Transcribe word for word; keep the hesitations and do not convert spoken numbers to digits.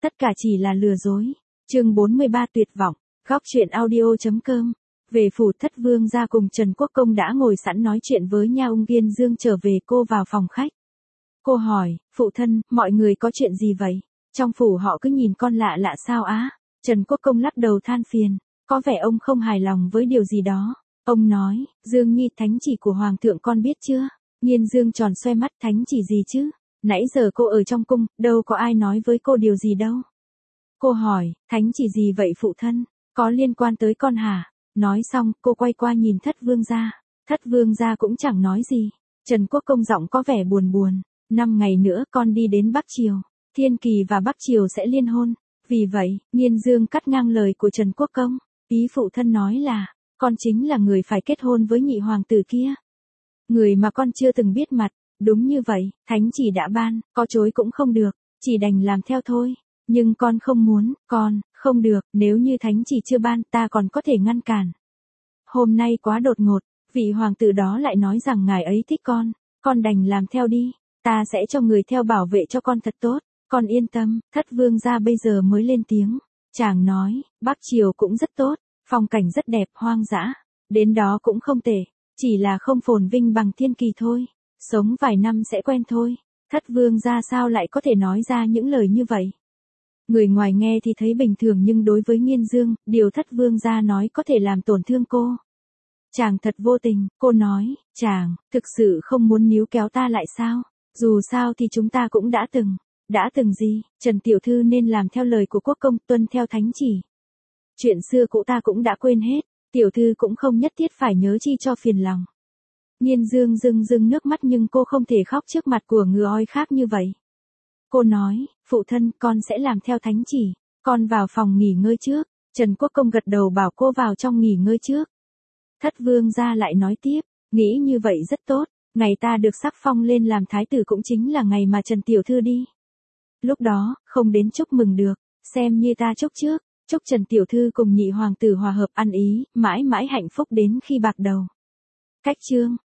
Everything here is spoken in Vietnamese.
tất cả chỉ là lừa dối. Chương bốn mươi ba tuyệt vọng, góc truyện audio.com. Về phủ Thất Vương gia cùng Trần Quốc Công đã ngồi sẵn nói chuyện với nhau. Ung Viên Dương trở về, cô vào phòng khách. Cô hỏi, phụ thân, mọi người có chuyện gì vậy? Trong phủ họ cứ nhìn con lạ lạ sao á? Trần Quốc Công lắc đầu than phiền, có vẻ ông không hài lòng với điều gì đó. Ông nói, Dương Nhi, thánh chỉ của Hoàng thượng con biết chưa? Nhiên Dương tròn xoe mắt, thánh chỉ gì chứ? Nãy giờ cô ở trong cung, đâu có ai nói với cô điều gì đâu. Cô hỏi, thánh chỉ gì vậy phụ thân? Có liên quan tới con hả? Nói xong, cô quay qua nhìn Thất Vương gia. Thất Vương gia cũng chẳng nói gì. Trần Quốc Công giọng có vẻ buồn buồn. Năm ngày nữa con đi đến Bắc Triều. Thiên Kỳ và Bắc Triều sẽ liên hôn. Vì vậy, Nhiên Dương cắt ngang lời của Trần Quốc Công. Ý phụ thân nói là, con chính là người phải kết hôn với nhị hoàng tử kia. Người mà con chưa từng biết mặt. Đúng như vậy, thánh chỉ đã ban, có chối cũng không được, chỉ đành làm theo thôi. Nhưng con không muốn, con, không được, nếu như thánh chỉ chưa ban ta còn có thể ngăn cản. Hôm nay quá đột ngột, vị hoàng tử đó lại nói rằng ngài ấy thích con, con đành làm theo đi, ta sẽ cho người theo bảo vệ cho con thật tốt, con yên tâm. Thất Vương gia bây giờ mới lên tiếng, chàng nói, Bắc Triều cũng rất tốt, phong cảnh rất đẹp, hoang dã, đến đó cũng không tệ, chỉ là không phồn vinh bằng Thiên Kỳ thôi, sống vài năm sẽ quen thôi. Thất Vương gia sao lại có thể nói ra những lời như vậy? Người ngoài nghe thì thấy bình thường, nhưng đối với Nhiên Dương, điều Thất Vương gia nói có thể làm tổn thương cô. Chàng thật vô tình, cô nói, chàng, thực sự không muốn níu kéo ta lại sao? Dù sao thì chúng ta cũng đã từng, đã từng gì, Trần Tiểu Thư nên làm theo lời của Quốc Công, tuân theo thánh chỉ. Chuyện xưa cũ ta cũng đã quên hết, Tiểu Thư cũng không nhất thiết phải nhớ chi cho phiền lòng. Nhiên Dương rưng rưng nước mắt, nhưng cô không thể khóc trước mặt của người oi khác như vậy. Cô nói, phụ thân, con sẽ làm theo thánh chỉ, con vào phòng nghỉ ngơi trước. Trần Quốc Công gật đầu bảo cô vào trong nghỉ ngơi trước. Thất Vương gia lại nói tiếp, nghĩ như vậy rất tốt, ngày ta được sắc phong lên làm thái tử cũng chính là ngày mà Trần Tiểu Thư đi. Lúc đó, không đến chúc mừng được, xem như ta chúc trước, chúc Trần Tiểu Thư cùng nhị hoàng tử hòa hợp ăn ý, mãi mãi hạnh phúc đến khi bạc đầu. Cách chương